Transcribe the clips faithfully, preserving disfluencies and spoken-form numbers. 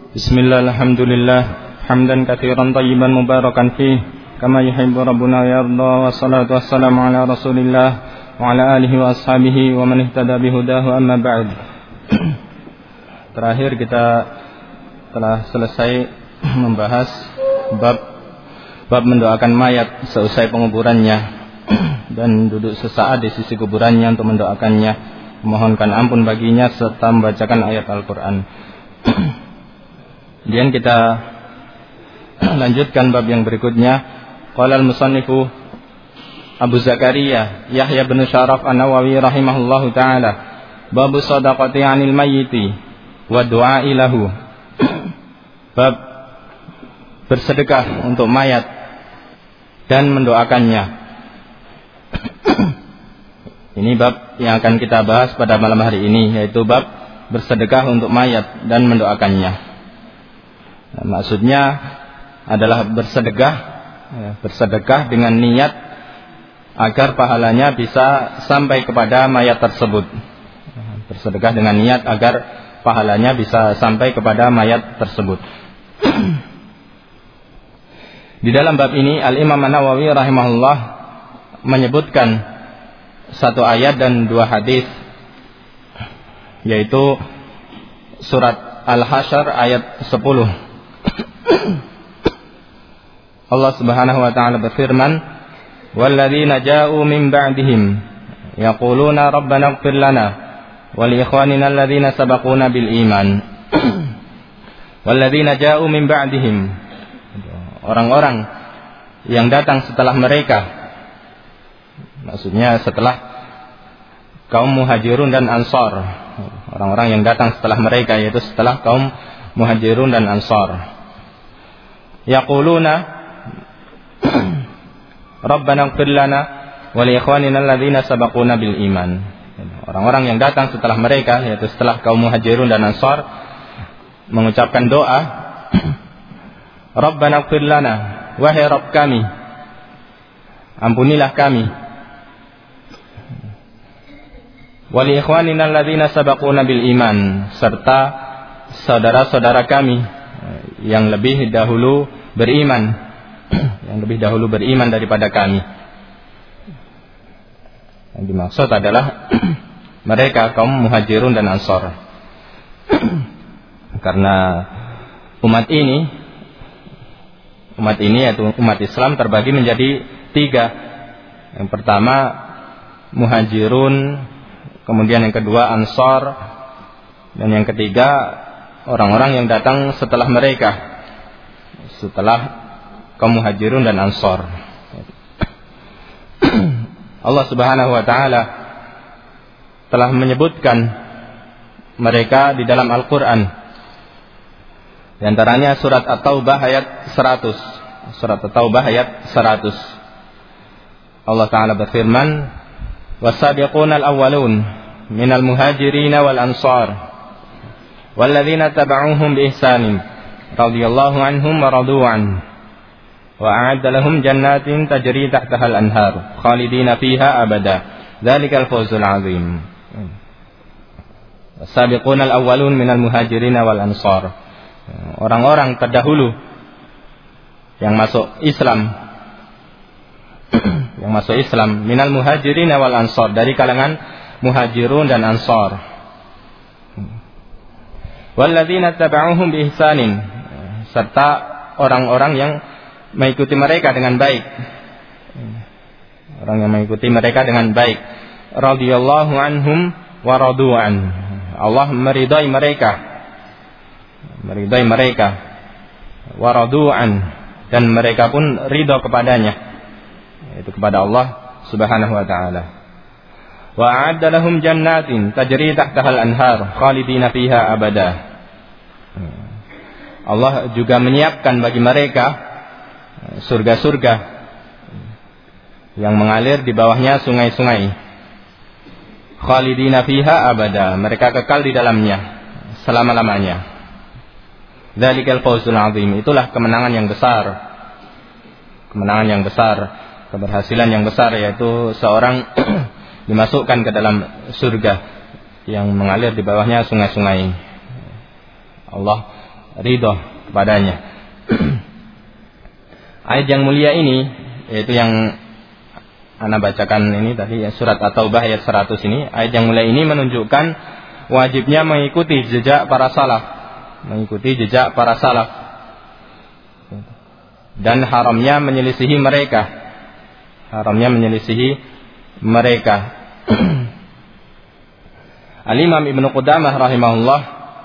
Bismillah, alhamdulillah, hamdan katsiran tayyiban mubarakan fih, kama yuhibbu rabbuna yarda, wassalatu wassalamu ala rasulillah wa ala alihi wa ashabihi wa man ihtada bihudahu, amma ba'd. Terakhir kita telah selesai membahas bab bab mendoakan mayat seusai penguburannya dan duduk sesaat di sisi kuburannya untuk mendoakannya, memohonkan ampun baginya serta membacakan ayat Al-Quran. Kemudian kita lanjutkan bab yang berikutnya. Qala al-musannifu Abu Zakaria Yahya bin Syaraf An-Nawawi rahimahullahu ta'ala, babu sadaqati 'anil mayyiti wa du'a'i lahu. Bab bersedekah untuk mayat dan mendoakannya. Ini bab yang akan kita bahas pada malam hari ini, yaitu bab bersedekah untuk mayat dan mendoakannya. Nah, maksudnya adalah bersedekah, ya, bersedekah dengan niat agar pahalanya bisa sampai kepada mayat tersebut. Bersedekah dengan niat agar pahalanya bisa sampai kepada mayat tersebut. Di dalam bab ini Al-Imam An-Nawawi rahimahullah menyebutkan satu ayat dan dua hadis, yaitu surat Al-Hasyr ayat sepuluh. Allah Subhanahu wa ta'ala berfirman, "Walladzina ja'u min ba'dihim yaquluna rabbana ighfir lana wa li ikhwanina alladzina sabaquna bil iman." Walladzina ja'u min ba'dihim, orang-orang yang datang setelah mereka, maksudnya setelah kaum Muhajirun dan Ansar. Orang-orang yang datang setelah mereka, yaitu setelah kaum Muhajirun dan Ansar. Yaquluna Rabbana ighfir lana wa li ikhwanina alladzina sabaquna bil iman. Orang-orang yang datang setelah mereka, yaitu setelah kaum Muhajirun dan Ansar, mengucapkan doa, Rabbana ighfir lana, wahai Rabb kami, ampunilah kami, wa li ikhwanina alladzina sabaquna bil iman, serta saudara-saudara kami yang lebih dahulu beriman, yang lebih dahulu beriman daripada kami. Yang dimaksud adalah mereka kaum Muhajirun dan Ansar. Karena umat ini umat ini yaitu umat Islam terbagi menjadi tiga. Yang pertama Muhajirun, kemudian yang kedua Ansar, dan yang ketiga orang-orang yang datang setelah mereka, setelah kaum Muhajirun dan Ansar. Allah Subhanahu wa ta'ala telah menyebutkan mereka di dalam Al-Quran. Di antaranya surat At-Taubah ayat seratus. Surat At-Taubah ayat seratus. Allah Ta'ala berfirman, "Was-sabiquna al-awwalun minal muhajirin wal ansar walladzina taba'uuhum bi ihsanin radhiyallahu anhum wa radu an wa a'adda lahum jannatin tajri tahtaha al-anhar khalidina fiha abada dzalikal fawzul 'azim." As-sabiquna al-awwalun minal muhajirin wal ansar, orang-orang terdahulu yang masuk Islam yang masuk Islam minal muhajirin wal ansar, dari kalangan Muhajirun dan Ansar. Walladzina taba'uuhum bi ihsanin, serta orang-orang yang mengikuti mereka dengan baik. Orang yang mengikuti mereka dengan baik. Radhiyallahu anhum wa radu an. Allah meridai mereka. Meridai mereka. Wa radu an, dan mereka pun ridha kepadanya, yaitu kepada Allah Subhanahu wa ta'ala. Wa a'adda lahum jannatin tajri tahtaha al-anhar khalidina fiha abada. Allah juga menyiapkan bagi mereka surga-surga yang mengalir di bawahnya sungai-sungai. Khalidina fiha abada, mereka kekal di dalamnya selama-lamanya. Dzalikal fawzul 'azim, itulah kemenangan yang besar. Kemenangan yang besar, keberhasilan yang besar, yaitu seorang dimasukkan ke dalam surga yang mengalir di bawahnya sungai-sungai. Allah ridho kepadanya. Ayat yang mulia ini, yaitu yang ana bacakan ini tadi, surat At-Taubah ayat seratus ini, ayat yang mulia ini menunjukkan wajibnya mengikuti jejak para salaf, mengikuti jejak para salaf, dan haramnya menyelisihi mereka, haramnya menyelisihi mereka. Al-Imam Ibnu Qudamah rahimahullah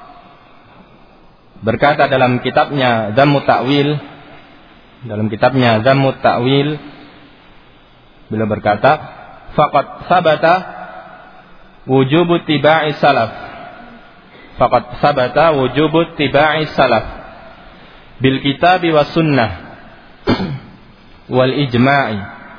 berkata dalam kitabnya Dhammut Ta'wil, dalam kitabnya Dhammut Ta'wil, beliau berkata, faqad sabata wujubu tiba'i salaf, faqad sabata wujubu tiba'i salaf bil kitabi was sunnah wal ijma'i.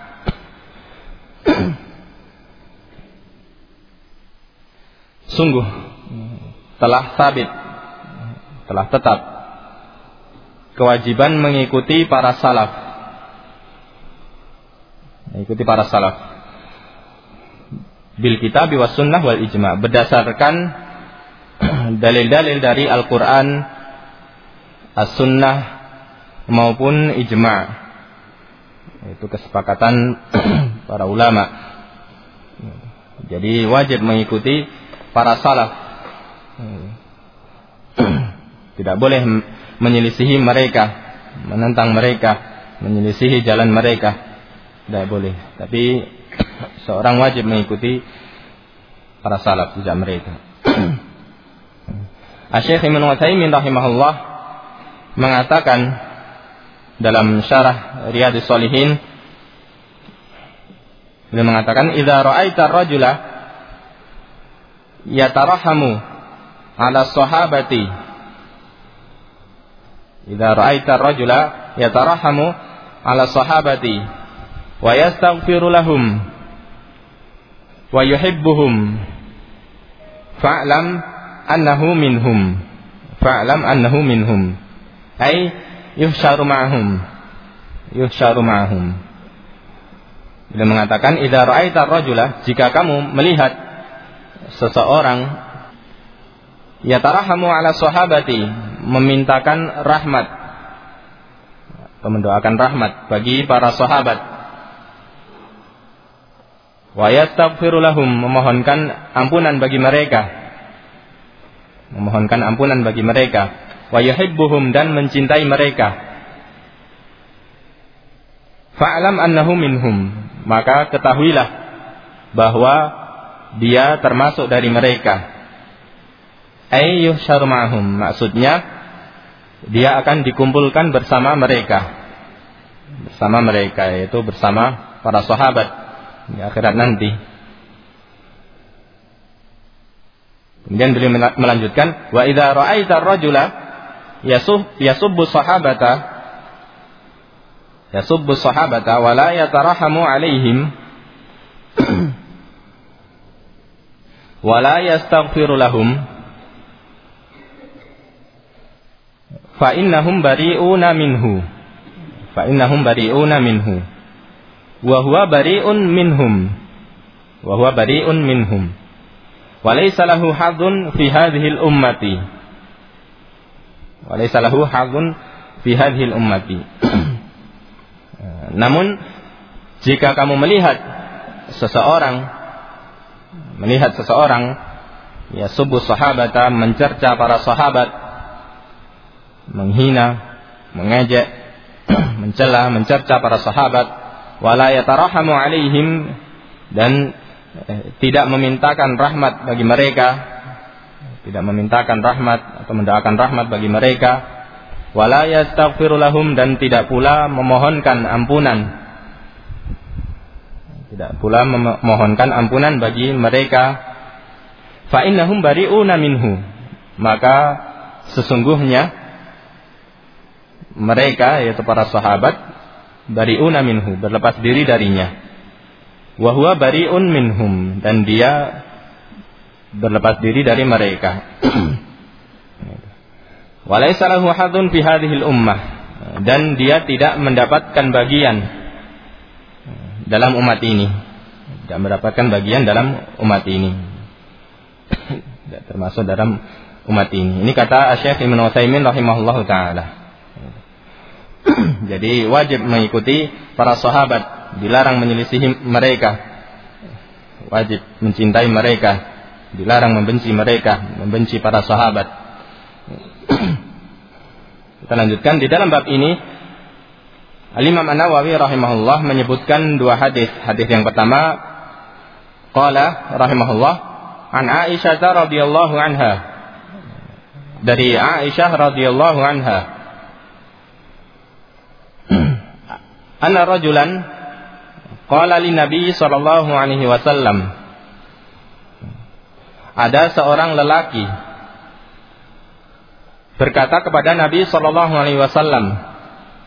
Sungguh telah sabit, telah tetap kewajiban mengikuti para salaf, mengikuti para salaf bil kitab was sunnah wal ijma', berdasarkan dalil-dalil dari Al-Quran, as-sunnah maupun ijma', itu kesepakatan para ulama. Jadi wajib mengikuti para salaf, tidak boleh menyelisihi mereka, menentang mereka, menyelisihi jalan mereka, tidak boleh. Tapi seorang wajib mengikuti para salaf, jejak mereka. Asy-Syaikh Ibnu Utsaimin rahimahullah mengatakan dalam syarah Riyadhus Shalihin, beliau mengatakan, idza ra'aita ar-rajula yatarahamu ala sahabati, idza ra'aita ar-rajula yatarahamu ala sahabati wa yastaghfiru lahum wa yuhibbuhum fa'lam annahu minhum, fa'lam annahu minhum, ay yuhsyaru ma'hum, yuhsyaru ma'hum. Beliau mengatakan, idza ra'aita ar-rajula, jika kamu melihat seseorang yatarahamu ala sahabati, memintakan rahmat atau mendoakan rahmat bagi para sahabat, wa yastaghfiru lahum, memohonkan ampunan bagi mereka, memohonkan ampunan bagi mereka, wa yuhibbuhum, dan mencintai mereka, fa'lam annahu minhum, maka ketahuilah bahwa dia termasuk dari mereka. Ay yuhsyar ma'hum, maksudnya dia akan dikumpulkan bersama mereka, bersama mereka, yaitu bersama para sahabat di akhirat nanti. Kemudian beliau melanjutkan, wa idza ra'aita ar-rajula yasub yasubbu sahabata, yasubbu sahabata wa la yatarahamu alaihim wa la yastaghfiru lahum fa innahum bari'una minhu, fa innahum bari'una minhu wa huwa bari'un minhum, wa huwa bari'un minhum wa laysa lahu hadzun fi hadhihi al-ummati, wa laysa lahu hadzun fi hadhihi al-ummati. Namun jika kamu melihat seseorang melihat seseorang ya subuh sahabata, mencerca para sahabat, menghina, mengejek, mencela, mencerca para sahabat, wala yatarahamu alaihim, dan eh, tidak memintakan rahmat bagi mereka, tidak memintakan rahmat atau mendoakan rahmat bagi mereka, wala yastaghfiru lahum, dan tidak pula memohonkan ampunan, tidak pula memohonkan ampunan bagi mereka, fa innahum bari'una minhu, maka sesungguhnya mereka, yaitu para sahabat, bari'una minhu, berlepas diri darinya, wa huwa bari'un minhum, dan dia berlepas diri dari mereka. Wa laysa lahu hadzun fi hadhil ummah, dan dia tidak mendapatkan bagian dalam umat ini, tidak mendapatkan bagian dalam umat ini, tidak termasuk dalam umat ini. Ini kata Syekh Ibnu Utsaimin rahimahullahu taala. Jadi wajib mengikuti para sahabat, dilarang menyelisihi mereka, wajib mencintai mereka, dilarang membenci mereka, membenci para sahabat. Kita lanjutkan di dalam bab ini. Al-Imam An-Nawawi rahimahullah menyebutkan dua hadis. Hadis yang pertama, qala rahimahullah an Aisyah radhiyallahu anha, dari Aisyah radhiyallahu anha, anna rajulan qala lin Nabi sallallahu alaihi wasallam, ada seorang lelaki berkata kepada Nabi sallallahu alaihi wasallam,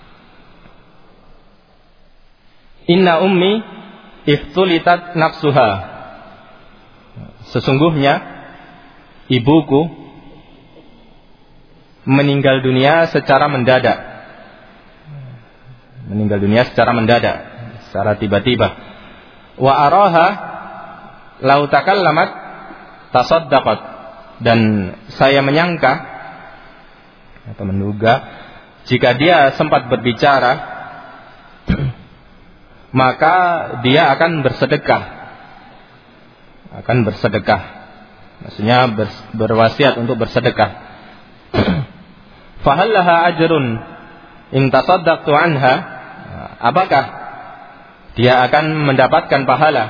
inna ummi iftulitat nafsuha, sesungguhnya ibuku meninggal dunia secara mendadak. Meninggal dunia secara mendadak, secara tiba-tiba. Wa araha lau takallamat tasaddaqat, dan saya menyangka atau menduga jika dia sempat berbicara maka dia akan bersedekah, akan bersedekah, maksudnya ber, berwasiat untuk bersedekah. Fahal laha ajrun in tasaddaqtu anha, apakah dia akan mendapatkan pahala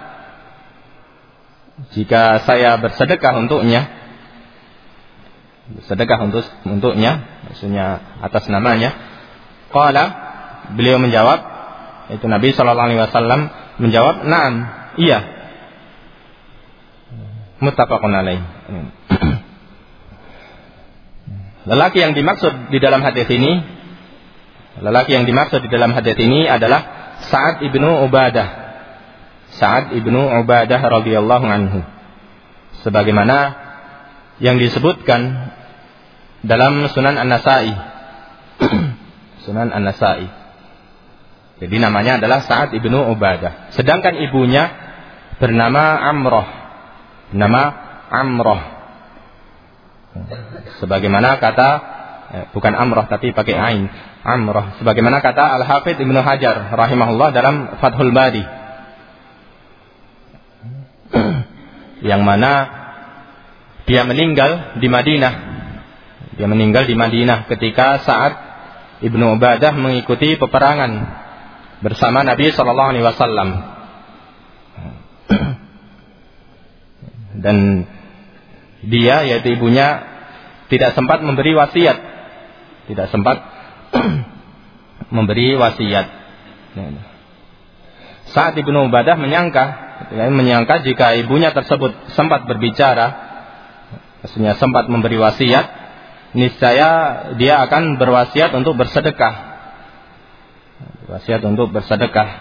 jika saya bersedekah untuknya, bersedekah untuk untuknya, maksudnya atas namanya. Qala, beliau menjawab, itu Nabi sallallahu alaihi wasallam menjawab, "Na'am, iya." Muttafaqun alaih. Lelaki yang dimaksud di dalam hadis ini, lelaki yang dimaksud di dalam hadis ini adalah Sa'ad ibnu Ubadah. Sa'ad ibnu Ubadah radhiyallahu anhu. Sebagaimana yang disebutkan dalam Sunan An-Nasa'i. Sunan An-Nasa'i. Jadi namanya adalah Sa'ad ibnu Ubadah. Sedangkan ibunya bernama Amrah. Nama Amrah. Sebagaimana kata, eh, bukan Amrah tapi pakai ain, Amrah. Sebagaimana kata Al-Hafidz Ibnu Hajar rahimahullah dalam Fathul Bari. Yang mana dia meninggal di Madinah. Dia meninggal di Madinah ketika Sa'ad ibnu Ubadah mengikuti peperangan bersama Nabi sallallahu alaihi wasallam. Dan dia, yaitu ibunya, tidak sempat memberi wasiat. Tidak sempat memberi wasiat. Sa'ad ibnu Ubadah menyangka, menyangka jika ibunya tersebut sempat berbicara, maksudnya sempat memberi wasiat, niscaya dia akan berwasiat untuk bersedekah. Wasiat untuk bersedekah.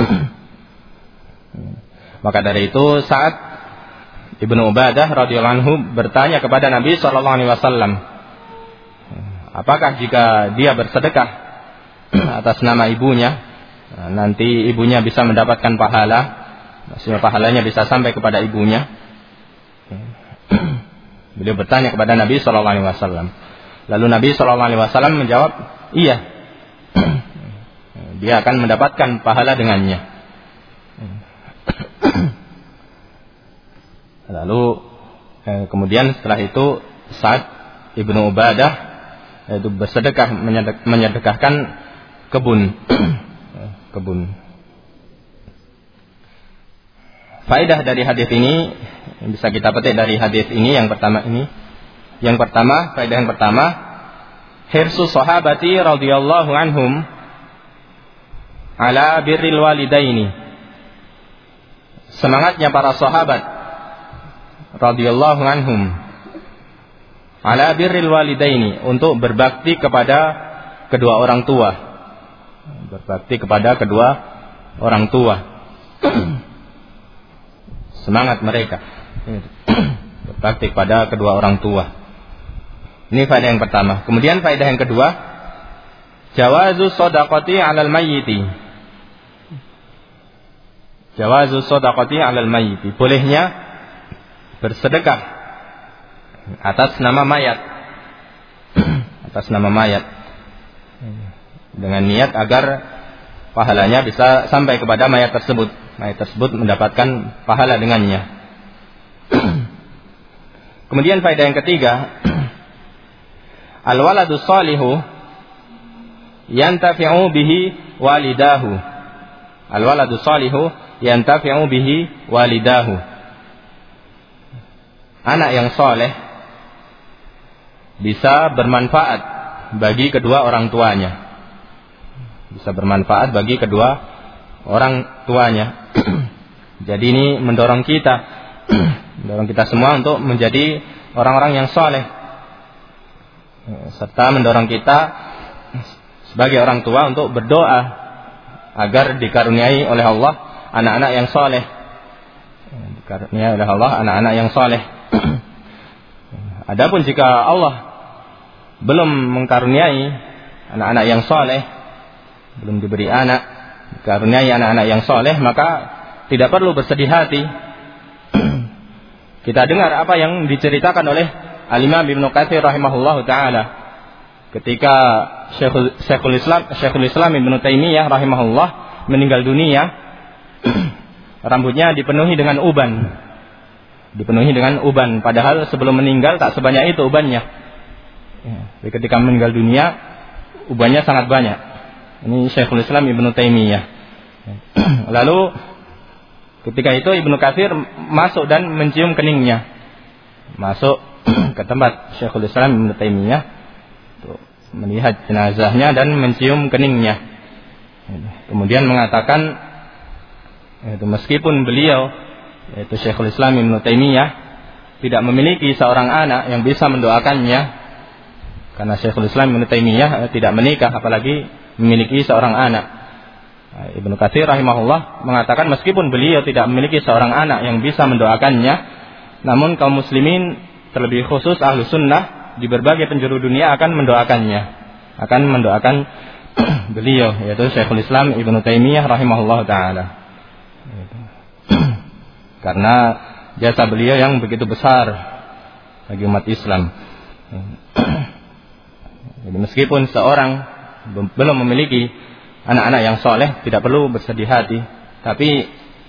Maka dari itu Sa'ad ibnu Ubadah radhiyallahu anhu bertanya kepada Nabi sallallahu alaihi wasallam, apakah jika dia bersedekah atas nama ibunya, nanti ibunya bisa mendapatkan pahala, maksudnya pahalanya bisa sampai kepada ibunya. Beliau bertanya kepada Nabi sallallahu alaihi wasallam. Lalu Nabi sallallahu alaihi wasallam menjawab, iya, dia akan mendapatkan pahala dengannya. Lalu eh, kemudian setelah itu Sa'ad ibnu Ubadah itu bersedekah, menyedekahkan kebun. kebun. Faedah dari hadis ini yang bisa kita petik dari hadis ini yang pertama ini, yang pertama, faedah yang pertama, hirsu sahabati radhiyallahu anhum ala birril walidaini. Semangatnya para sahabat radhiyallahu anhum ala birril walidaini, untuk berbakti kepada kedua orang tua. Berbakti kepada kedua orang tua. Semangat mereka berbakti kepada kedua orang tua. Ini faedah yang pertama. Kemudian faedah yang kedua, jawazu shadaqati 'alal mayyiti. Jawazu shadaqati 'alal mayyiti, bolehnya bersedekah atas nama mayat. Atas nama mayat. Dengan niat agar pahalanya bisa sampai kepada mayat tersebut. Mayat tersebut mendapatkan pahala dengannya. Kemudian faedah yang ketiga, al-waladu shalihu yantafi'u bihi walidahu. Al-waladu shalihu yantafi'u bihi walidahu. Anak yang soleh bisa bermanfaat bagi kedua orang tuanya. Bisa bermanfaat bagi kedua orang tuanya. Jadi ini mendorong kita, mendorong kita semua untuk menjadi orang-orang yang soleh, serta mendorong kita sebagai orang tua untuk berdoa agar dikaruniai oleh Allah anak-anak yang soleh. Dikaruniai oleh Allah anak-anak yang soleh. Adapun jika Allah belum mengkaruniai anak-anak yang soleh, belum diberi anak, dikaruniai anak-anak yang soleh, maka tidak perlu bersedih hati. Kita dengar apa yang diceritakan oleh Al-Imam Ibnu Katsir rahimahullahu taala ketika Syekhul, Syekhul Islam Syekhul Islam Ibnu Taimiyah rahimahullah meninggal dunia. Rambutnya dipenuhi dengan uban. Dipenuhi dengan uban, padahal sebelum meninggal tak sebanyak itu ubannya. Ya, ketika meninggal dunia ubannya sangat banyak. Ini Syekhul Islam Ibnu Taimiyah. Lalu ketika itu Ibnu Katsir masuk dan mencium keningnya. Masuk ke tempat Syekhul Islam Ibnu Taimiyah untuk melihat jenazahnya dan mencium keningnya. Kemudian mengatakan, yaitu meskipun beliau, yaitu Syekhul Islam Ibnu Taimiyah, tidak memiliki seorang anak yang bisa mendoakannya, karena Syekhul Islam Ibnu Taimiyah tidak menikah apalagi memiliki seorang anak. Ibnu Katsir rahimahullah mengatakan meskipun beliau tidak memiliki seorang anak yang bisa mendoakannya, namun kaum muslimin terlebih khusus ahlu sunnah di berbagai penjuru dunia akan mendoakannya, akan mendoakan beliau, yaitu Syekhul Islam Ibnu Taimiyah rahimahullah taala. Karena jasa beliau yang begitu besar bagi umat Islam. Jadi meskipun seorang belum memiliki anak-anak yang soleh, tidak perlu bersedih hati. Tapi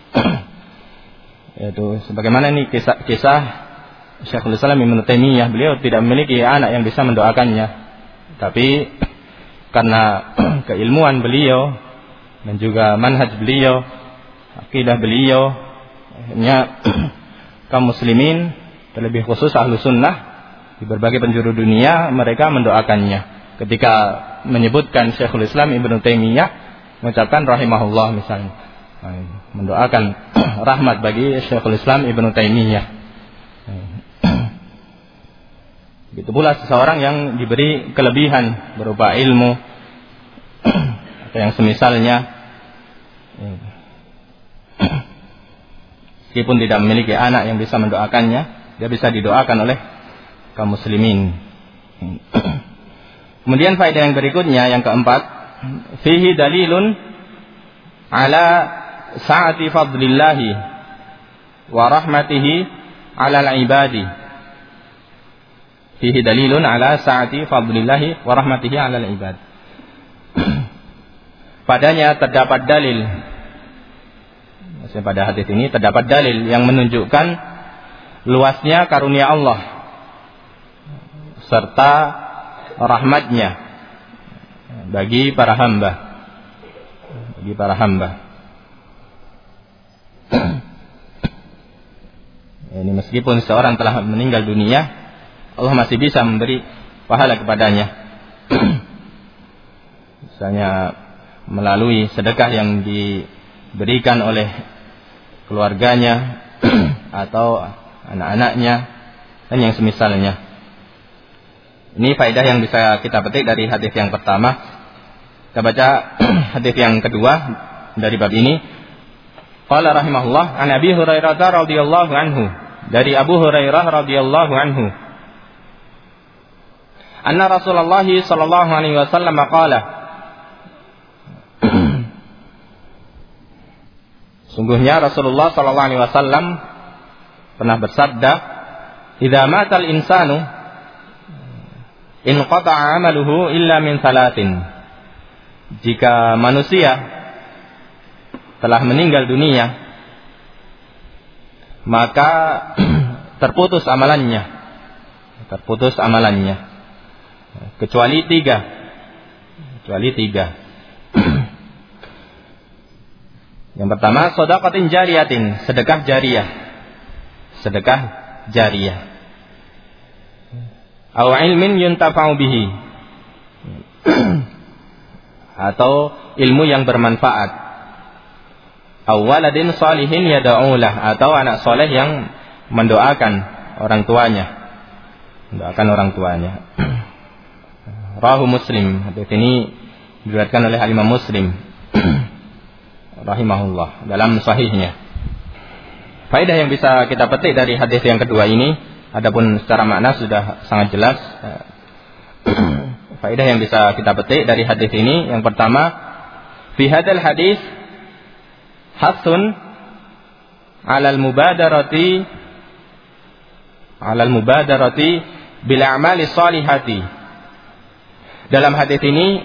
yaitu sebagaimana ini kisah, kisah Syekhul Islam Ibnu Taimiyah, beliau tidak memiliki anak yang bisa mendoakannya. Tapi karena keilmuan beliau dan juga manhaj beliau, akidah beliau, akhirnya kaum muslimin terlebih khusus ahlu sunnah di berbagai penjuru dunia mereka mendoakannya. Ketika menyebutkan Syekhul Islam Ibnu Taimiyah, mengucapkan rahimahullah misalnya, mendoakan rahmat bagi Syekhul Islam Ibnu Taimiyah. Begitu pula seseorang yang diberi kelebihan berupa ilmu atau yang semisalnya, meskipun tidak memiliki anak yang bisa mendoakannya, dia bisa didoakan oleh kaum muslimin. Kemudian faedah yang berikutnya, yang keempat, fihi dalilun ala sa'ati fadlillahi wa rahmatihi ala al-ibadi. Fihi dalilun ala sa'ati fadlillahi wa rahmatihi ala al-ibadi. Padanya terdapat dalil, maksudnya pada hadis ini terdapat dalil yang menunjukkan luasnya karunia Allah serta rahmatnya bagi para hamba, bagi para hamba. Ini meskipun seorang telah meninggal dunia, Allah masih bisa memberi pahala kepadanya. Misalnya melalui sedekah yang diberikan oleh keluarganya atau anak-anaknya dan yang semisalnya. Ini faedah yang bisa kita petik dari hadis yang pertama. Kita baca hadis yang kedua dari bab ini. Qala rahimahullah an Abi Hurairah radhiyallahu anhu, dari Abu Hurairah radhiyallahu anhu, anna Rasulullah sallallahu alaihi wasallam qala, sungguhnya Rasulullah sallallahu alaihi wasallam pernah bersabda, idza matal insanu in qata'a 'amaluhu illa min thalathin. Jika manusia telah meninggal dunia, maka terputus amalannya. Terputus amalannya. Kecuali tiga. Kecuali tiga. Yang pertama, shadaqatin jariyatin, sedekah jariyah. Sedekah jariyah. Aw ilmin yuntafa'u bihi, atau ilmu yang bermanfaat. Aw waladin salihin yad'ulah, atau anak soleh yang mendoakan orang tuanya. Mendoakan orang tuanya. Rawahu Muslim. Hadis ini diriwayatkan oleh Imam Muslim rahimahullah dalam sahihnya. Faedah yang bisa kita petik dari hadis yang kedua ini, adapun secara makna sudah sangat jelas. Faedah yang bisa kita petik dari hadis ini, yang pertama, fi hadzal hadis hasun 'alal mubadarati 'alal mubadarati bil a'mali shalihati. Dalam hadis ini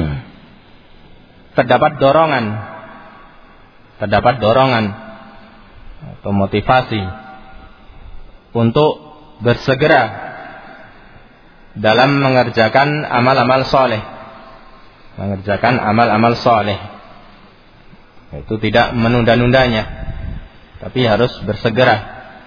terdapat dorongan terdapat dorongan atau motivasi untuk bersegera dalam mengerjakan amal-amal soleh, mengerjakan amal-amal soleh. Itu tidak menunda-nundanya, tapi harus bersegera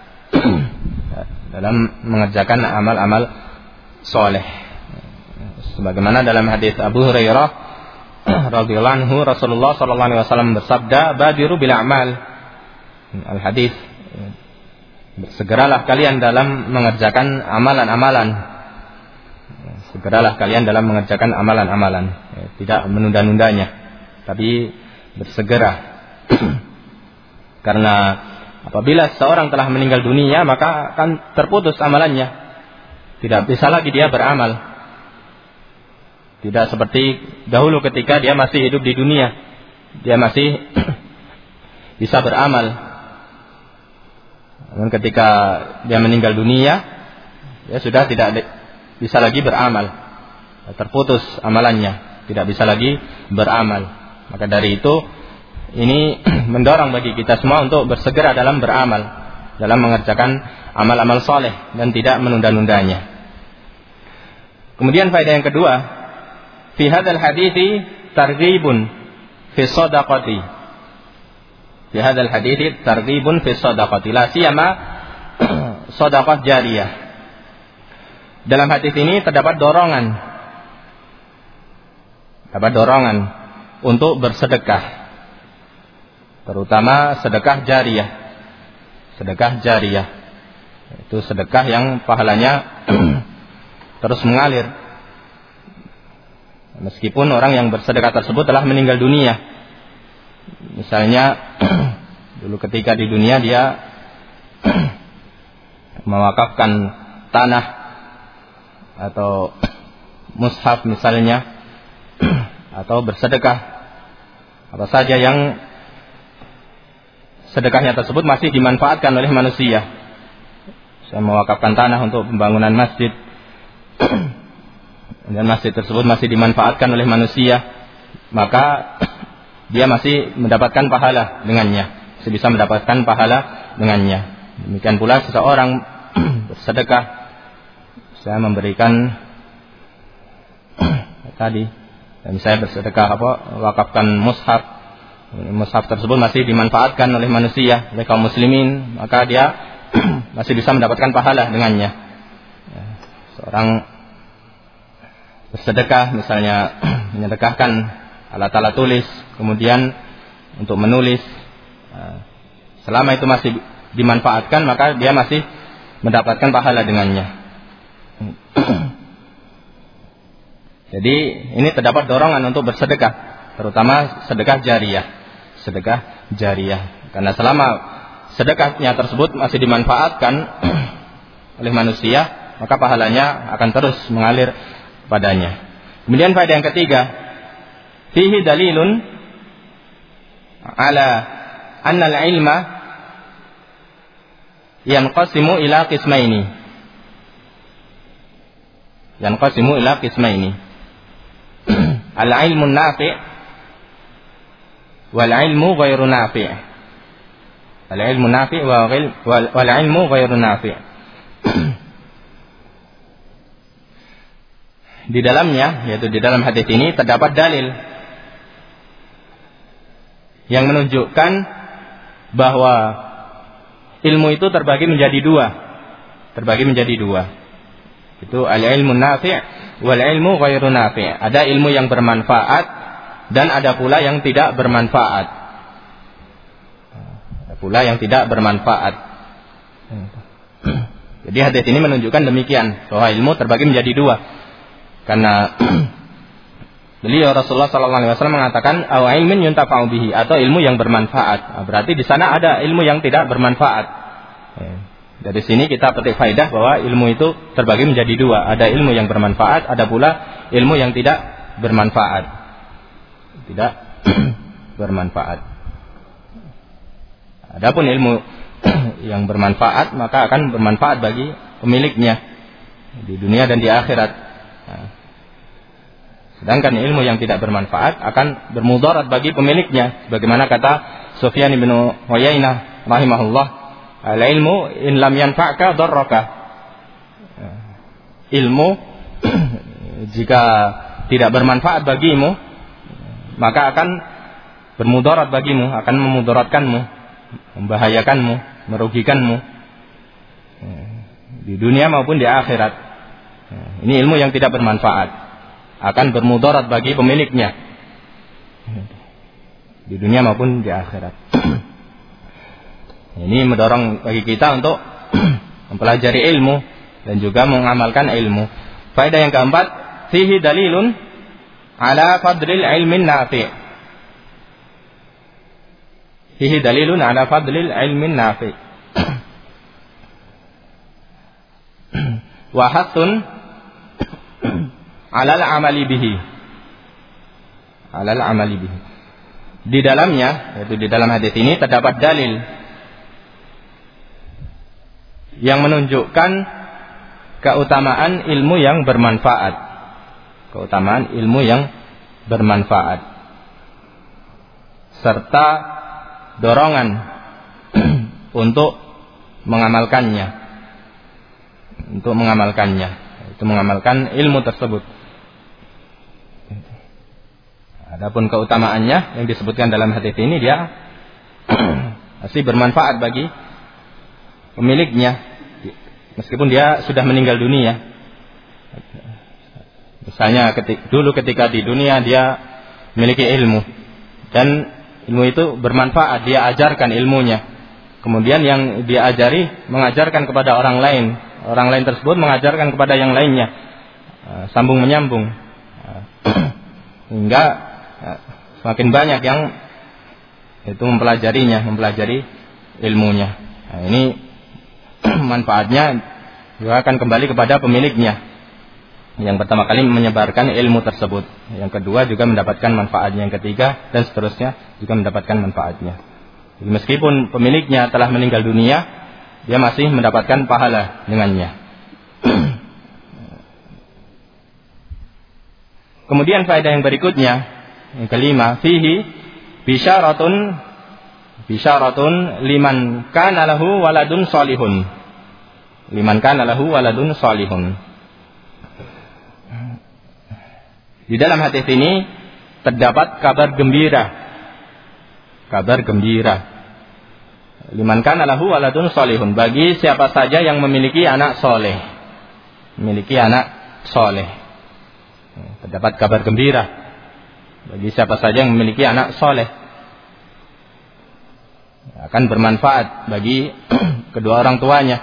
dalam mengerjakan amal-amal soleh. Sebagaimana dalam hadis Abu Hurairah radhiyallahu anhu, Rasulullah sallallahu alaihi wasallam bersabda, "Badiru bil a'mal." Al-hadis, segeralah kalian dalam mengerjakan amalan-amalan. Segeralah kalian dalam mengerjakan amalan-amalan, tidak menunda-nundanya, tapi bersegera. Karena apabila seorang telah meninggal dunia, maka akan terputus amalannya. Tidak bisa lagi dia beramal. Tidak seperti dahulu ketika dia masih hidup di dunia, dia masih bisa beramal. Namun ketika dia meninggal dunia, dia sudah tidak bisa lagi beramal, terputus amalannya, tidak bisa lagi beramal. Maka dari itu, ini mendorong bagi kita semua untuk bersegera dalam beramal, dalam mengerjakan amal-amal soleh dan tidak menunda-nundanya. Kemudian faedah yang kedua, fi hadzal hadithi targhibun fi shadaqati. Fi hadzal hadithi targhibun fi shadaqati, la siyama shadaqah jariyah. Dalam hadis ini terdapat dorongan, terdapat dorongan untuk bersedekah, terutama sedekah jariyah. Sedekah jariyah itu sedekah yang pahalanya terus mengalir. Meskipun orang yang bersedekah tersebut telah meninggal dunia. Misalnya dulu ketika di dunia dia mewakafkan tanah atau mushaf misalnya, atau bersedekah apa saja yang sedekahnya tersebut masih dimanfaatkan oleh manusia. Saya mewakafkan tanah untuk pembangunan masjid, dan masjid tersebut masih dimanfaatkan oleh manusia, maka dia masih mendapatkan pahala dengannya, masih bisa mendapatkan pahala dengannya. Demikian pula seseorang bersedekah, saya memberikan tadi, dan saya bersedekah apa, wakafkan mushaf, mushaf tersebut masih dimanfaatkan oleh manusia, oleh kaum muslimin, maka dia masih bisa mendapatkan pahala dengannya. Seorang bersedekah misalnya menyedekahkan alat-alat tulis, kemudian untuk menulis, selama itu masih dimanfaatkan, maka dia masih mendapatkan pahala dengannya. Jadi ini terdapat dorongan untuk bersedekah, terutama sedekah jariyah, sedekah jariyah. Karena selama sedekahnya tersebut masih dimanfaatkan oleh manusia, maka pahalanya akan terus mengalir padanya. Kemudian faedah yang ketiga, fihi dalilun ala anna al-ilma yanqasimu ila qismaini. yanqasimu ila qismaini. Al-ilmu nafi' wal ilmu ghairu nafi'. Al-ilmu nafi' wal ilmu ghairu nafi'. Di dalamnya, yaitu di dalam hadis ini terdapat dalil yang menunjukkan bahwa ilmu itu terbagi menjadi dua. Terbagi menjadi dua. Itu al-ilmu nafi' wal ilmu ghairu nafi'. Ada ilmu yang bermanfaat dan ada pula yang tidak bermanfaat. Ada pula yang tidak bermanfaat. Jadi hadis ini menunjukkan demikian, bahwa ilmu terbagi menjadi dua. Karena beliau Rasulullah sallallahu alaihi wasallam mengatakan aw ilmin yuntafa'u bihi, atau ilmu yang bermanfaat. Berarti di sana ada ilmu yang tidak bermanfaat. Dari sini kita petik faidah bahwa ilmu itu terbagi menjadi dua. Ada ilmu yang bermanfaat, ada pula ilmu yang tidak bermanfaat. Tidak bermanfaat. Adapun ilmu yang bermanfaat, maka akan bermanfaat bagi pemiliknya di dunia dan di akhirat. Sedangkan ilmu yang tidak bermanfaat akan bermudarat bagi pemiliknya. Sebagaimana kata Sufyan bin Uyainah rahimahullah, al-ilmu in lam yanfa'ka darraka. Ilmu jika tidak bermanfaat bagimu, maka akan bermudarat bagimu, akan memudaratkanmu, membahayakanmu, merugikanmu di dunia maupun di akhirat. Ini ilmu yang tidak bermanfaat, akan bermudarat bagi pemiliknya di dunia maupun di akhirat. Ini mendorong bagi kita untuk mempelajari ilmu dan juga mengamalkan ilmu. Faedah yang keempat, fihi dalilun ala fadlil ilmin nafi'. Fihi dalilun ala fadlil ilmin nafi'. Wa hattun ala al-amali bihi. Ala al-amali bihi. Di dalamnya, yaitu di dalam hadis ini terdapat dalil yang menunjukkan keutamaan ilmu yang bermanfaat. Keutamaan ilmu yang bermanfaat. Serta dorongan untuk mengamalkannya. Untuk mengamalkannya. Itu mengamalkan ilmu tersebut. Adapun keutamaannya yang disebutkan dalam hadis ini, dia pasti bermanfaat bagi pemiliknya, meskipun dia sudah meninggal dunia. Misalnya ketik, dulu ketika di dunia dia memiliki ilmu, dan ilmu itu bermanfaat, dia ajarkan ilmunya. Kemudian yang dia ajari mengajarkan kepada orang lain, orang lain tersebut mengajarkan kepada yang lainnya, sambung menyambung, hingga semakin banyak yang itu mempelajarinya, mempelajari ilmunya. Nah, ini manfaatnya juga akan kembali kepada pemiliknya. Yang pertama kali menyebarkan ilmu tersebut, yang kedua juga mendapatkan manfaatnya, yang ketiga dan seterusnya juga mendapatkan manfaatnya. Jadi meskipun pemiliknya telah meninggal dunia, dia masih mendapatkan pahala dengannya. Kemudian faedah yang berikutnya, yang kelima, fihi bisyaratun bisyaratun liman kana lahu waladun salihun. Liman kana lahu waladun salihun. Di dalam hadis ini terdapat kabar gembira. Kabar gembira. Liman kana lahu waladun salihun, bagi siapa saja yang memiliki anak soleh. Memiliki anak soleh. Terdapat kabar gembira bagi siapa saja yang memiliki anak soleh. Akan bermanfaat bagi kedua orang tuanya.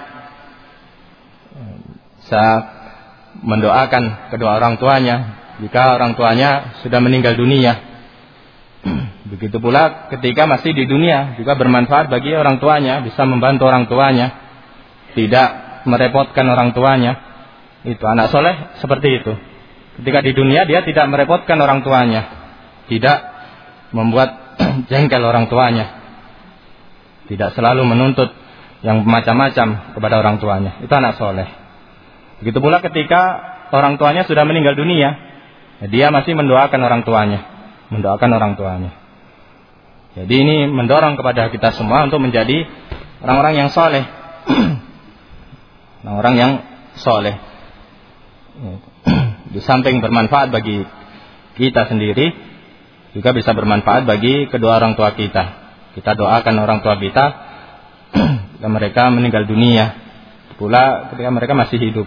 Bisa mendoakan kedua orang tuanya jika orang tuanya sudah meninggal dunia. Begitu pula ketika masih di dunia juga bermanfaat bagi orang tuanya, bisa membantu orang tuanya, tidak merepotkan orang tuanya. Itu anak soleh seperti itu. Ketika di dunia dia tidak merepotkan orang tuanya, tidak membuat jengkel orang tuanya, tidak selalu menuntut yang macam-macam kepada orang tuanya. Itu anak soleh. Begitu pula ketika orang tuanya sudah meninggal dunia, dia masih mendoakan orang tuanya, mendoakan orang tuanya. Jadi ini mendorong kepada kita semua untuk menjadi orang-orang yang soleh, orang-orang yang soleh. Di samping bermanfaat bagi kita sendiri, juga bisa bermanfaat bagi kedua orang tua kita. Kita doakan orang tua kita ketika mereka meninggal dunia, pula ketika mereka masih hidup.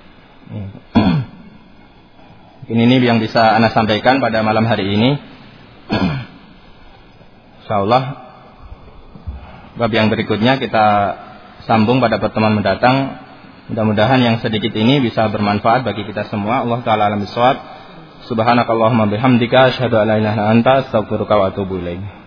Ini yang bisa Ana sampaikan pada malam hari ini. Insyaallah bab yang berikutnya kita sambung pada pertemuan mendatang. Mudah-mudahan yang sedikit ini bisa bermanfaat bagi kita semua. Allah Ta'ala alam bisawab. Subhanakallahumma bihamdika asyhadu an la ilaha illa anta astaghfiruka wa atubu ilaik.